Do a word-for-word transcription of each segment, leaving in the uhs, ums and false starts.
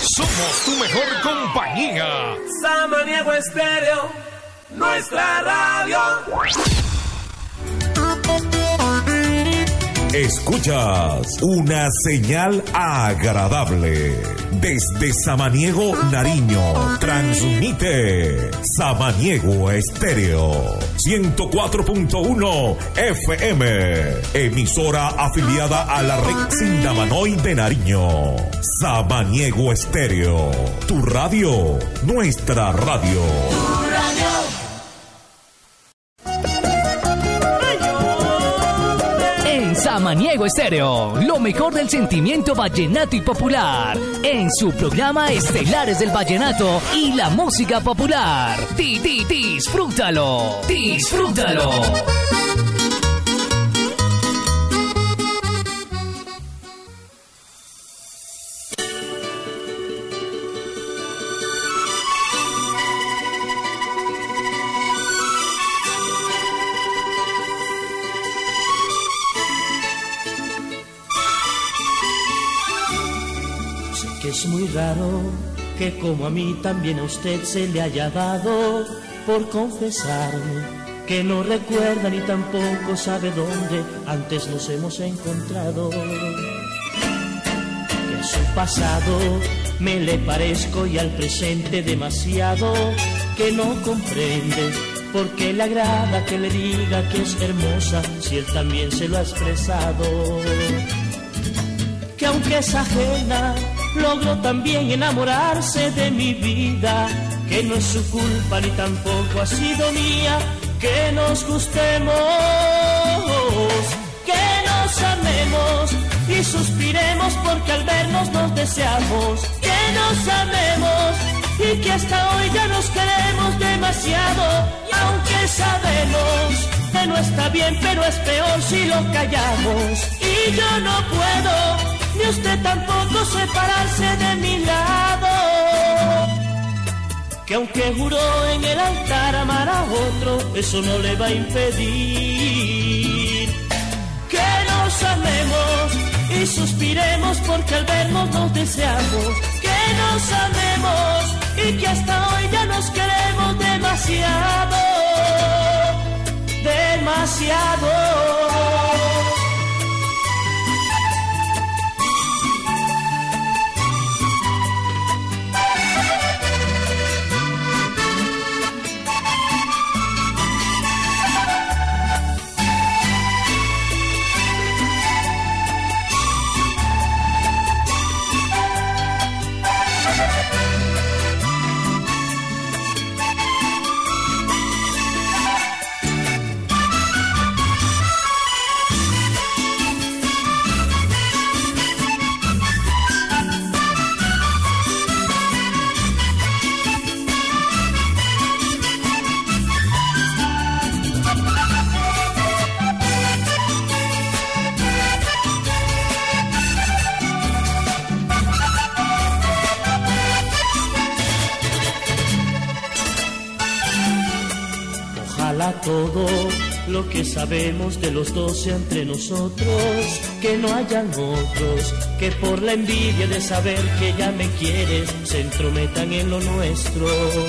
Somos tu mejor compañía. Samaniego Estéreo, nuestra radio. Escuchas una señal agradable. Desde Samaniego, Nariño, transmite Samaniego Estéreo ciento cuatro punto uno F M, emisora afiliada a la red Sindamanoy de Nariño. Samaniego Estéreo, tu radio, nuestra radio. Tu radio. Samaniego Estéreo, lo mejor del sentimiento vallenato y popular, en su programa Estelares del Vallenato y la música popular. Di, di, disfrútalo, disfrútalo. Es muy raro que como a mí también a usted se le haya dado por confesarme que no recuerda ni tampoco sabe dónde antes nos hemos encontrado. Que a su pasado me le parezco y al presente demasiado, que no comprende por qué le agrada que le diga que es hermosa si él también se lo ha expresado. Que aunque es ajena logró también enamorarse de mi vida, que no es su culpa ni tampoco ha sido mía, que nos gustemos, que nos amemos y suspiremos porque al vernos nos deseamos, que nos amemos y que hasta hoy ya nos queremos demasiado, y aunque sabemos que no está bien pero es peor si lo callamos, y yo no puedo ni usted tampoco separarse de mi lado, que aunque juró en el altar amar a otro, eso no le va a impedir que nos amemos y suspiremos porque al vernos nos deseamos, que nos amemos y que hasta hoy ya nos queremos demasiado, demasiado. Todo lo que sabemos de los dos sea entre nosotros, que no hayan otros que por la envidia de saber que ya me quieres se entrometan en lo nuestro.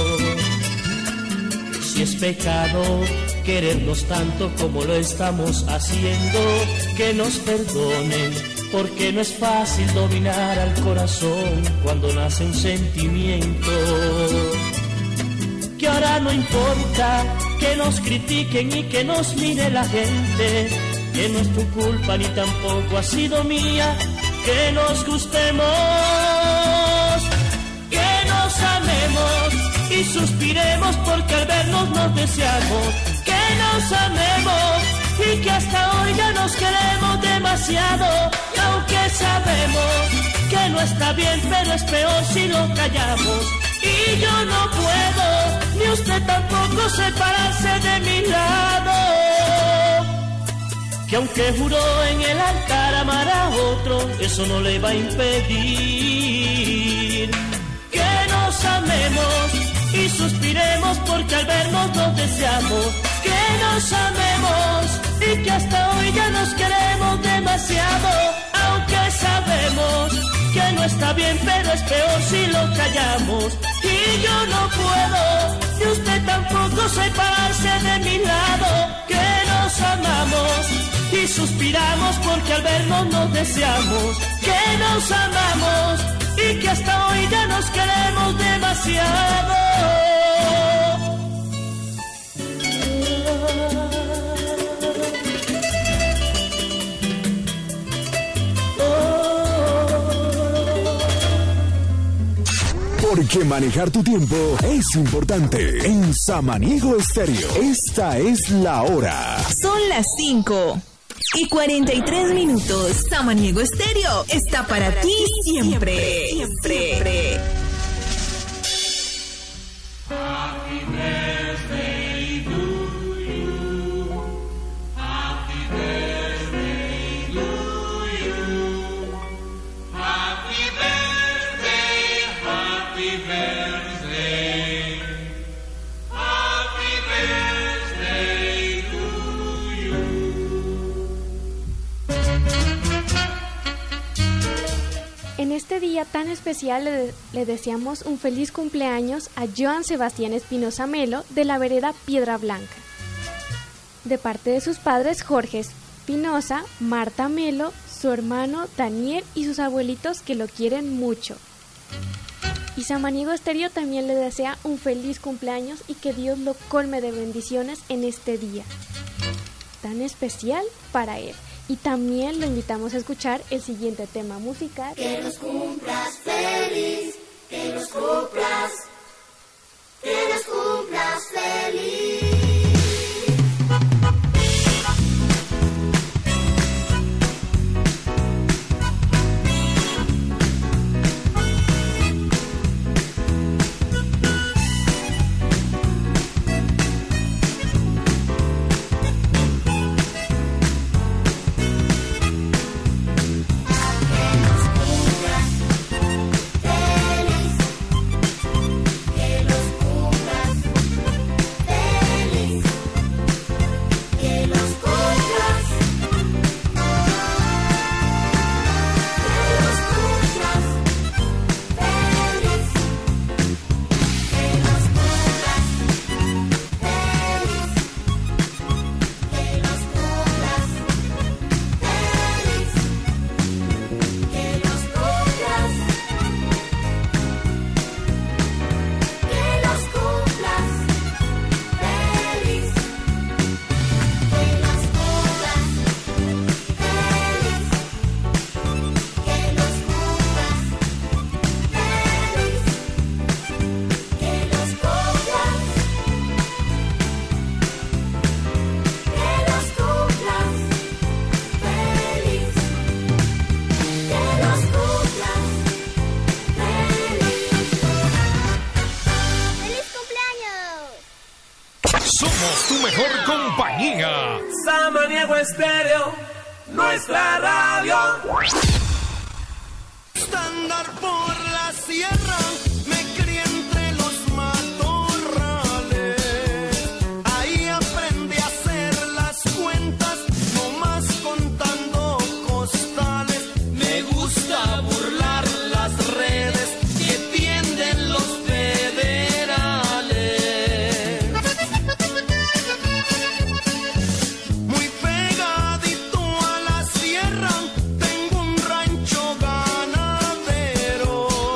Si es pecado querernos tanto como lo estamos haciendo, que nos perdonen, porque no es fácil dominar al corazón cuando nace un sentimiento. Que ahora no importa que nos critiquen y que nos mire la gente, que no es tu culpa ni tampoco ha sido mía, que nos gustemos, que nos amemos y suspiremos porque al vernos nos deseamos, que nos amemos y que hasta hoy ya nos queremos demasiado, y aunque sabemos que no está bien pero es peor si lo callamos, y yo no puedo ni usted tampoco separarse de mi lado, que aunque juró en el altar amar a otro, eso no le va a impedir que nos amemos y suspiremos porque al vernos nos deseamos, que nos amemos y que hasta hoy ya nos queremos demasiado, aunque sabemos que no está bien, pero es peor si lo callamos. Y yo no puedo, y usted tampoco, separarse de mi lado. Que nos amamos y suspiramos porque al vernos nos deseamos. Que nos amamos y que hasta hoy ya nos queremos demasiado. Porque manejar tu tiempo es importante. En Samaniego Estéreo, esta es la hora. Son las cinco y cuarenta y tres minutos. Samaniego Estéreo está para ti siempre. Siempre. Happy birthday to you. Happy birthday to you. Happy birthday, happy birthday. Happy birthday to you. En este día tan especial le, de- le deseamos un feliz cumpleaños a Joan Sebastián Espinosa Melo de la vereda Piedra Blanca. De parte de sus padres Jorge Espinosa, Marta Melo, su hermano Daniel y sus abuelitos que lo quieren mucho. Y Samaniego Estéreo también le desea un feliz cumpleaños y que Dios lo colme de bendiciones en este día tan especial para él. Y también lo invitamos a escuchar el siguiente tema musical. Que los cumplas feliz, que los cumplas, que los cumplas feliz. Que los cumplas feliz, que los cumplas, que los cumplas feliz, que los cumplas feliz, que los cumplas feliz, que los cumplas, que los cumplas feliz, que los cumplas feliz, que los cumplas feliz, que los cumplas, que los cumplas feliz, que los cumplas feliz. ¡Feliz cumpleaños! Somos tu mejor compañía. Samaniego Estéreo, nuestra radio. Andar por la sierra, me crié entre los matorrales. Ahí aprendí a hacer las cuentas, no más contando costales. Me gusta burlar las redes que tienden los federales. Muy pegadito a la sierra, tengo un rancho ganadero.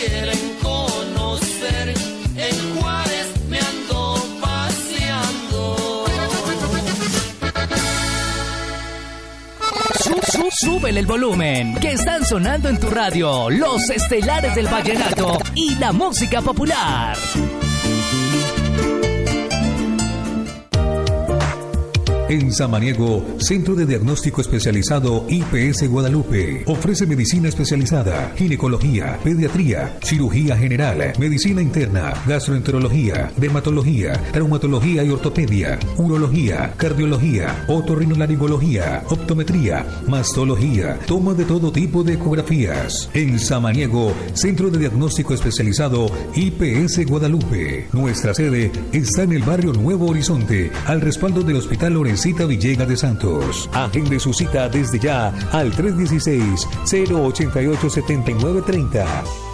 quieren conocer, en Juárez me ando paseando. Sub, sub, súbele el volumen, que están sonando en tu radio los estelares del vallenato y la música popular. En Samaniego, Centro de Diagnóstico Especializado I P S Guadalupe. Ofrece medicina especializada, ginecología, pediatría, cirugía general, medicina interna, gastroenterología, dermatología, traumatología y ortopedia, urología, cardiología, otorrinolaringología, optometría, mastología, toma de todo tipo de ecografías. En Samaniego, Centro de Diagnóstico Especializado I P S Guadalupe. Nuestra sede está en el barrio Nuevo Horizonte, al respaldo del Hospital Lorenzo Cita Villegas de Santos. Agende su cita desde ya al tres uno seis, cero ocho ocho, siete nueve tres cero.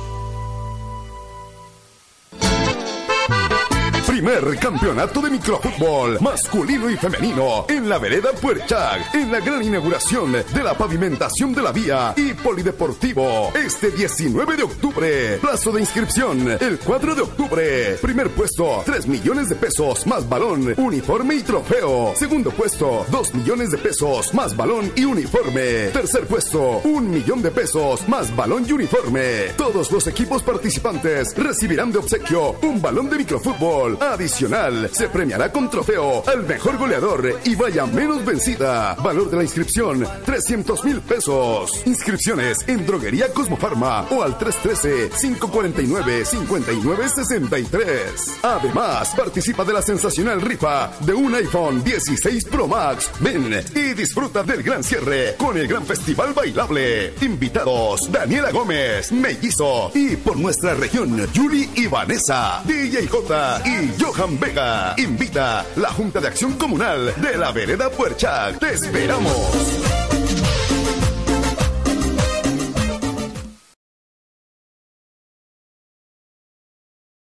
Primer campeonato de microfútbol masculino y femenino en la vereda Puerchac, en la gran inauguración de la pavimentación de la vía y polideportivo este diecinueve de octubre. Plazo de inscripción el cuatro de octubre. Primer puesto tres millones de pesos más balón, uniforme y trofeo. Segundo puesto dos millones de pesos más balón y uniforme. Tercer puesto un millón de pesos más balón y uniforme. Todos los equipos participantes recibirán de obsequio un balón de microfútbol. Adicional, se premiará con trofeo al mejor goleador y vaya menos vencida. Valor de la inscripción, trescientos mil pesos. Inscripciones en Droguería Cosmofarma o al tres uno tres, cinco cuatro nueve, cinco nueve seis tres. Además, participa de la sensacional rifa de un iPhone dieciséis Pro Max. Ven y disfruta del gran cierre con el gran festival bailable. Invitados, Daniela Gómez, Mellizo y por nuestra región, Yuli y Vanessa, D J J y Johan Vega. Invita la Junta de Acción Comunal de la Vereda Puerchac. ¡Te esperamos!